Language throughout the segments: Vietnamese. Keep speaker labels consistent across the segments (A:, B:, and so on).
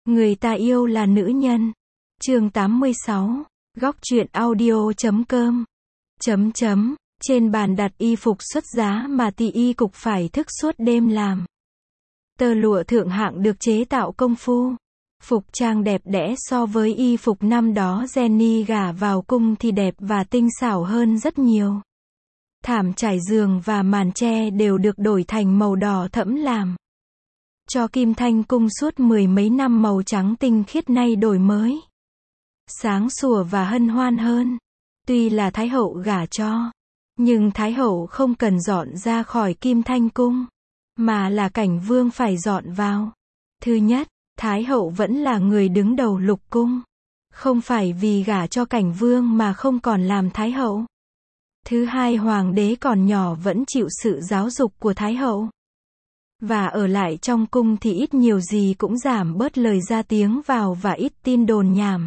A: Người ta yêu là nữ nhân. Chương 86. Góc truyện audio.com. Trên bàn đặt y phục xuất giá mà tỷ y cục phải thức suốt đêm làm. Tơ lụa thượng hạng được chế tạo công phu. Phục trang đẹp đẽ so với y phục năm đó Jenny gả vào cung thì đẹp và tinh xảo hơn rất nhiều. Thảm trải giường và màn tre đều được đổi thành màu đỏ thẫm làm cho Kim Thanh cung suốt mười mấy năm màu trắng tinh khiết nay đổi mới, sáng sủa và hân hoan hơn. Tuy là Thái hậu gả cho, nhưng Thái hậu không cần dọn ra khỏi Kim Thanh cung, mà là Cảnh Vương phải dọn vào. Thứ nhất, Thái hậu vẫn là người đứng đầu lục cung, không phải vì gả cho Cảnh Vương mà không còn làm Thái hậu. Thứ hai, hoàng đế còn nhỏ vẫn chịu sự giáo dục của Thái hậu, và ở lại trong cung thì ít nhiều gì cũng giảm bớt lời ra tiếng vào và ít tin đồn nhảm.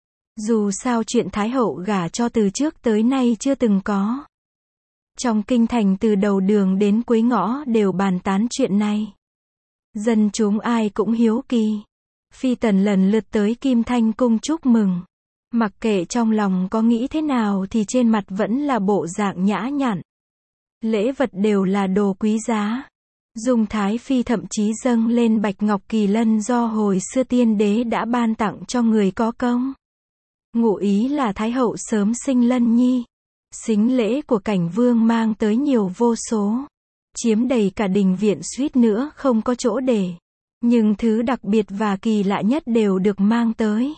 A: Dù sao chuyện Thái hậu gả cho từ trước tới nay chưa từng có. Trong kinh thành từ đầu đường đến cuối ngõ đều bàn tán chuyện này. Dân chúng ai cũng hiếu kỳ. Phi tần lần lượt tới Kim Thanh cung chúc mừng. Mặc kệ trong lòng có nghĩ thế nào thì trên mặt vẫn là bộ dạng nhã nhặn. Lễ vật đều là đồ quý giá. Dung Thái Phi thậm chí dâng lên bạch ngọc kỳ lân do hồi xưa tiên đế đã ban tặng cho người có công. Ngụ ý là Thái hậu sớm sinh lân nhi. Sính lễ của Cảnh Vương mang tới nhiều vô số, chiếm đầy cả đình viện suýt nữa không có chỗ để. Nhưng thứ đặc biệt và kỳ lạ nhất đều được mang tới.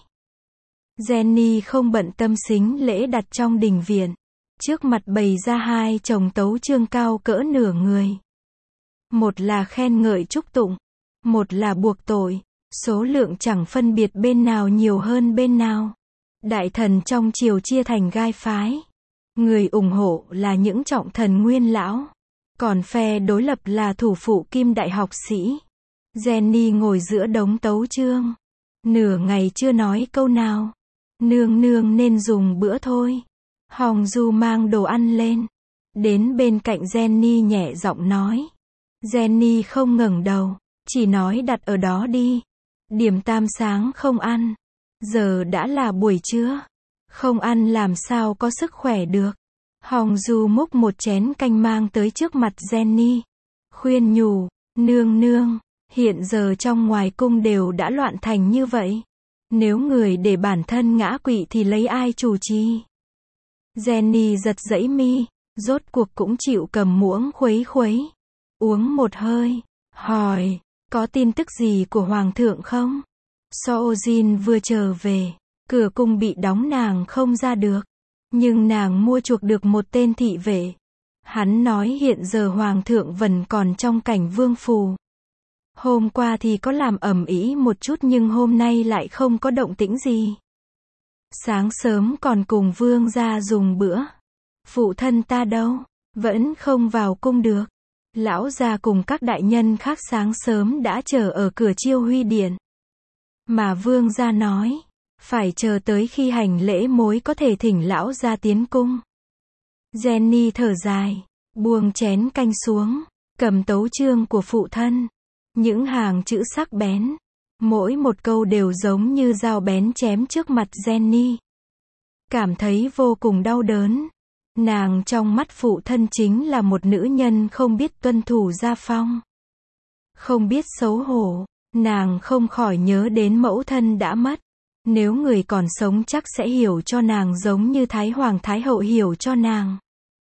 A: Jenny không bận tâm sính lễ đặt trong đình viện. Trước mặt bày ra hai chồng tấu chương cao cỡ nửa người. Một là khen ngợi chúc tụng, một là buộc tội, số lượng chẳng phân biệt bên nào nhiều hơn bên nào. Đại thần trong triều chia thành gai phái. Người ủng hộ là những trọng thần nguyên lão, còn phe đối lập là thủ phụ Kim đại học sĩ. Jenny ngồi giữa đống tấu chương, nửa ngày chưa nói câu nào. Nương nương nên dùng bữa thôi. Hồng Du mang đồ ăn lên, đến bên cạnh Jenny nhẹ giọng nói. Jenny không ngẩng đầu, chỉ nói đặt ở đó đi. Điểm tam sáng không ăn, giờ đã là buổi trưa, không ăn làm sao có sức khỏe được. Hồng Du múc một chén canh mang tới trước mặt Jenny, khuyên nhủ, nương nương, hiện giờ trong ngoài cung đều đã loạn thành như vậy. Nếu người để bản thân ngã quỵ thì lấy ai chủ trì? Jenny giật giãy mi, rốt cuộc cũng chịu cầm muỗng khuấy khuấy. Uống một hơi, hỏi, có tin tức gì của Hoàng thượng không? Soojin vừa trở về, cửa cung bị đóng nàng không ra được. Nhưng nàng mua chuộc được một tên thị vệ. Hắn nói hiện giờ Hoàng thượng vẫn còn trong Cảnh Vương phủ. Hôm qua thì có làm ầm ĩ một chút nhưng hôm nay lại không có động tĩnh gì. Sáng sớm còn cùng vương gia dùng bữa. Phụ thân ta đâu? Vẫn không vào cung được. Lão gia cùng các đại nhân khác sáng sớm đã chờ ở cửa Chiêu Huy điện. Mà vương gia nói, phải chờ tới khi hành lễ mới có thể thỉnh lão gia tiến cung. Jenny thở dài, buông chén canh xuống, cầm tấu chương của phụ thân. Những hàng chữ sắc bén, mỗi một câu đều giống như dao bén chém trước mặt Jenny. Cảm thấy vô cùng đau đớn. Nàng trong mắt phụ thân chính là một nữ nhân không biết tuân thủ gia phong, không biết xấu hổ. Nàng không khỏi nhớ đến mẫu thân đã mất. Nếu người còn sống chắc sẽ hiểu cho nàng giống như Thái Hoàng Thái Hậu hiểu cho nàng.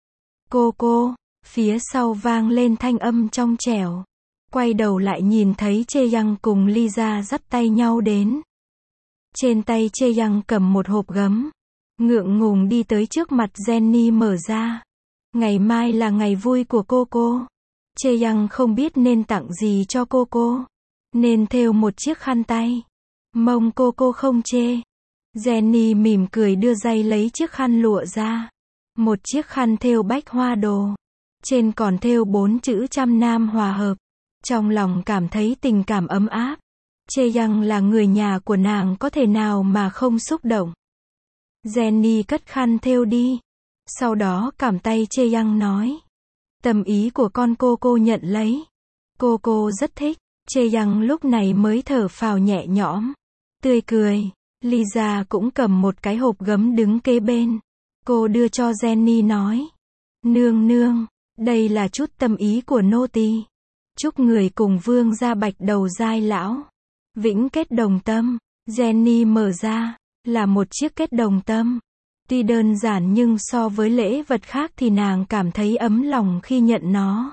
A: Cô, phía sau vang lên thanh âm trong trẻo. Quay đầu lại nhìn thấy Chê Yang cùng Lisa dắt tay nhau đến. Trên tay Chê Yang cầm một hộp gấm. Ngượng ngùng đi tới trước mặt Jenny mở ra. Ngày mai là ngày vui của cô. Chê Yang không biết nên tặng gì cho cô. Nên thêu một chiếc khăn tay. Mong cô không chê. Jenny mỉm cười đưa tay lấy chiếc khăn lụa ra. Một chiếc khăn thêu bách hoa đồ. Trên còn thêu 4 chữ trăm nam hòa hợp. Trong lòng cảm thấy tình cảm ấm áp. Chê Yang là người nhà của nàng có thể nào mà không xúc động. Jenny cất khăn thêu đi. Sau đó cảm tay Chê Yang nói. Tâm ý của con cô nhận lấy. Cô rất thích. Chê Yang lúc này mới thở phào nhẹ nhõm. tươi cười. Lisa cũng cầm một cái hộp gấm đứng kế bên. Cô đưa cho Jenny nói. Nương nương, đây là chút tâm ý của nô tỳ. Chúc người cùng vương gia bạch đầu giai lão. Vĩnh kết đồng tâm. Jenny mở ra, là một chiếc kết đồng tâm. Tuy đơn giản nhưng so với lễ vật khác thì nàng cảm thấy ấm lòng khi nhận nó.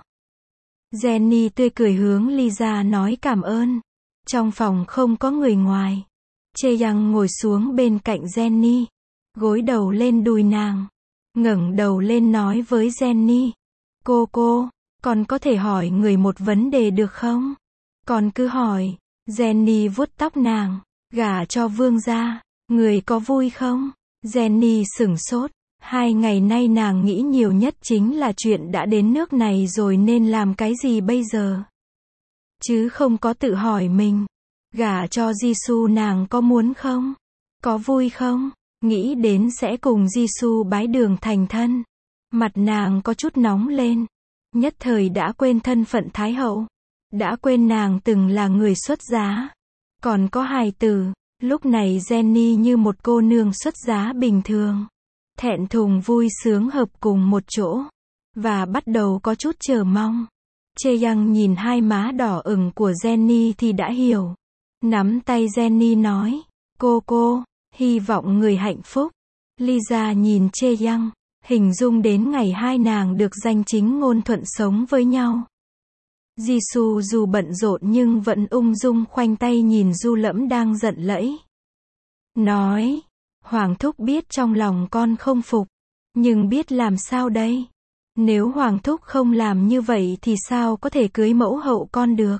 A: Jenny tươi cười hướng Lisa nói cảm ơn. Trong phòng không có người ngoài. Chae-young ngồi xuống bên cạnh Jenny, gối đầu lên đùi nàng, ngẩng đầu lên nói với Jenny. Cô, con có thể hỏi người một vấn đề được không? Con cứ hỏi. Jenny vuốt tóc nàng. Gả cho vương gia, người có vui không? Jenny sửng sốt. 2 ngày nay nàng nghĩ nhiều nhất chính là chuyện đã đến nước này rồi nên làm cái gì bây giờ. Chứ không có tự hỏi mình. Gả cho Jisoo nàng có muốn không? Có vui không? Nghĩ đến sẽ cùng Jisoo bái đường thành thân. Mặt nàng có chút nóng lên. Nhất thời đã quên thân phận Thái hậu. Đã quên nàng từng là người xuất giá. Còn có hài tử. Lúc này Jenny như một cô nương xuất giá bình thường. Thẹn thùng vui sướng hợp cùng một chỗ. Và bắt đầu có chút chờ mong. Chae-young nhìn hai má đỏ ửng của Jenny thì đã hiểu. Nắm tay Jenny nói. Cô, hy vọng người hạnh phúc. Lisa nhìn Chae-young, hình dung đến ngày hai nàng được danh chính ngôn thuận sống với nhau. Jisoo dù bận rộn nhưng vẫn ung dung khoanh tay nhìn Du Lẫm đang giận lẫy. Nói, Hoàng thúc biết trong lòng con không phục, nhưng biết làm sao đây? Nếu Hoàng thúc không làm như vậy thì sao có thể cưới mẫu hậu con được?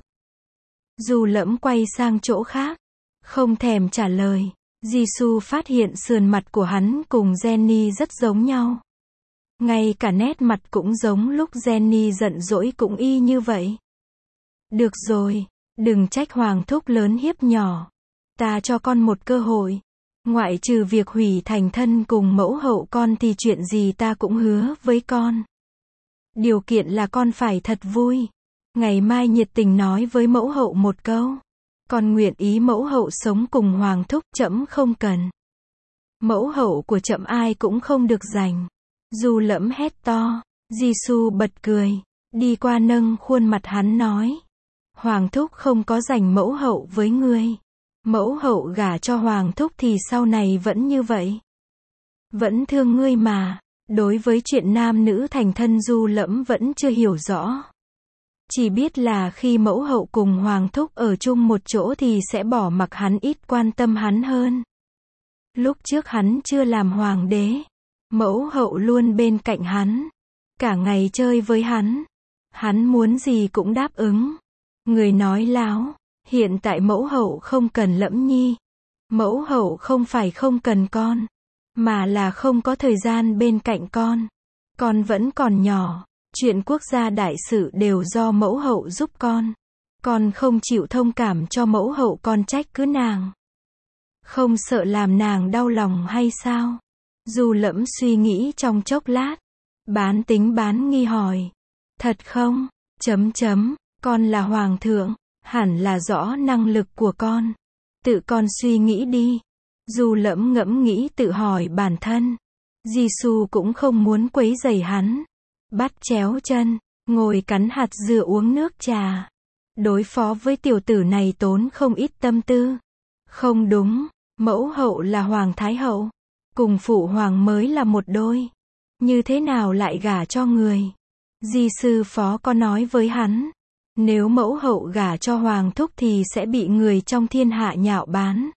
A: Du Lẫm quay sang chỗ khác, không thèm trả lời. Jisoo phát hiện sườn mặt của hắn cùng Jenny rất giống nhau. Ngay cả nét mặt cũng giống lúc Jenny giận dỗi cũng y như vậy. Được rồi, đừng trách Hoàng thúc lớn hiếp nhỏ. Ta cho con một cơ hội. Ngoại trừ việc hủy thành thân cùng mẫu hậu con thì chuyện gì ta cũng hứa với con. Điều kiện là con phải thật vui. Ngày mai nhiệt tình nói với mẫu hậu một câu. Con nguyện ý mẫu hậu sống cùng Hoàng thúc, trẫm không cần. Mẫu hậu của trẫm ai cũng không được giành. Du Lẫm hét to. Jisoo bật cười, đi qua nâng khuôn mặt hắn nói. Hoàng thúc không có giành mẫu hậu với ngươi. Mẫu hậu gả cho Hoàng thúc thì sau này vẫn như vậy. Vẫn thương ngươi mà. Đối với chuyện nam nữ thành thân Du Lẫm vẫn chưa hiểu rõ. Chỉ biết là khi mẫu hậu cùng Hoàng thúc ở chung một chỗ thì sẽ bỏ mặc hắn, ít quan tâm hắn hơn. Lúc trước hắn chưa làm hoàng đế, mẫu hậu luôn bên cạnh hắn, cả ngày chơi với hắn. Hắn muốn gì cũng đáp ứng. Người nói láo, hiện tại mẫu hậu không cần Lẫm nhi. Mẫu hậu không phải không cần con, mà là không có thời gian bên cạnh con. Con vẫn còn nhỏ, chuyện quốc gia đại sự đều do mẫu hậu giúp con. Con không chịu thông cảm cho mẫu hậu, con trách cứ nàng. Không sợ làm nàng đau lòng hay sao? Du Lẫm suy nghĩ trong chốc lát, bán tính bán nghi hỏi. Thật không? Con là hoàng thượng, hẳn là rõ năng lực của con. Tự con suy nghĩ đi. Du Lẫm ngẫm nghĩ tự hỏi bản thân. Jisoo cũng không muốn quấy rầy hắn. Bắt chéo chân, ngồi cắn hạt dưa uống nước trà. Đối phó với tiểu tử này tốn không ít tâm tư. Không đúng, mẫu hậu là Hoàng Thái hậu, cùng phụ hoàng mới là một đôi. Như thế nào lại gả cho người? Di sư phó có nói với hắn. Nếu mẫu hậu gả cho Hoàng thúc thì sẽ bị người trong thiên hạ nhạo báng.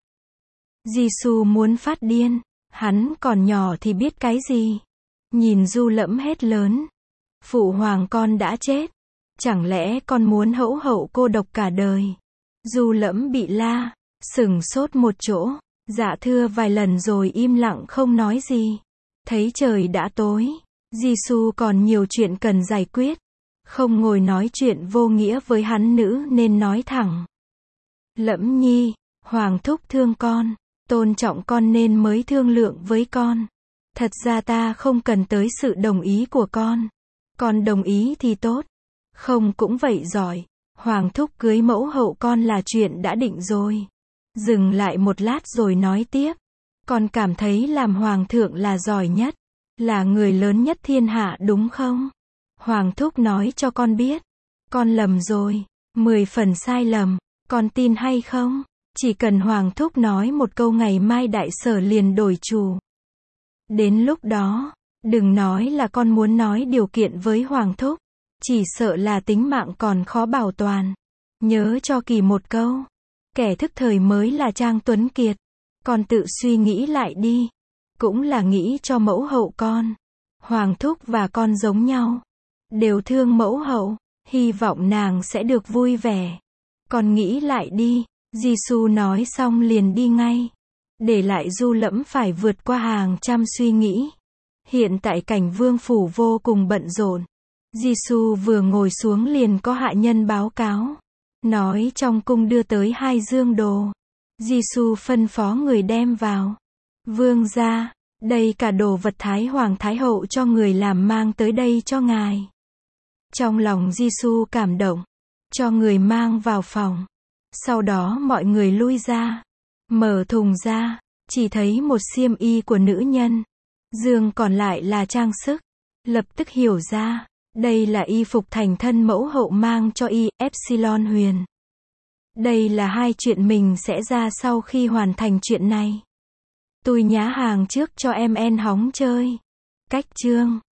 A: Jisoo muốn phát điên. Hắn còn nhỏ thì biết cái gì. Nhìn Du Lẫm hét lớn. Phụ hoàng con đã chết. Chẳng lẽ con muốn hẫu hậu cô độc cả đời? Du Lẫm bị la, sửng sốt một chỗ, dạ thưa vài lần rồi im lặng không nói gì. Thấy trời đã tối, Jisoo còn nhiều chuyện cần giải quyết. Không ngồi nói chuyện vô nghĩa với hắn nữ nên nói thẳng. Lẫm nhi, Hoàng thúc thương con, tôn trọng con nên mới thương lượng với con. Thật ra ta không cần tới sự đồng ý của con. Con đồng ý thì tốt. Không cũng vậy giỏi. Hoàng thúc cưới mẫu hậu con là chuyện đã định rồi. Dừng lại một lát rồi nói tiếp. Con cảm thấy làm hoàng thượng là giỏi nhất, là người lớn nhất thiên hạ đúng không? Hoàng thúc nói cho con biết. Con lầm rồi, 10 phần sai lầm, con tin hay không? Chỉ cần hoàng thúc nói một câu ngày mai đại sở liền đổi chủ. Đến lúc đó, đừng nói là con muốn nói điều kiện với hoàng thúc, chỉ sợ là tính mạng còn khó bảo toàn. Nhớ cho kỳ một câu, kẻ thức thời mới là Trang Tuấn Kiệt. Con tự suy nghĩ lại đi, cũng là nghĩ cho mẫu hậu con. Hoàng thúc và con giống nhau, đều thương mẫu hậu, hy vọng nàng sẽ được vui vẻ. Con nghĩ lại đi. Gisu nói xong liền đi ngay, để lại Du Lẫm phải vượt qua hàng trăm suy nghĩ. Hiện tại cảnh vương phủ vô cùng bận rộn. Gisu vừa ngồi xuống liền có hạ nhân báo cáo, nói trong cung đưa tới 2 dương đồ. Gisu phân phó người đem vào. Vương gia, đây cả đồ vật Thái Hoàng Thái Hậu cho người làm mang tới đây cho ngài. Trong lòng Gisu cảm động, cho người mang vào phòng. Sau đó mọi người lui ra, mở thùng ra, chỉ thấy một xiêm y của nữ nhân. Dương còn lại là trang sức. Lập tức hiểu ra, đây là y phục thành thân mẫu hậu mang cho y, Epsilon Huyền. Đây là 2 chuyện mình sẽ ra sau khi hoàn thành chuyện này. Tôi nhá hàng trước cho em en hóng chơi. Cách chương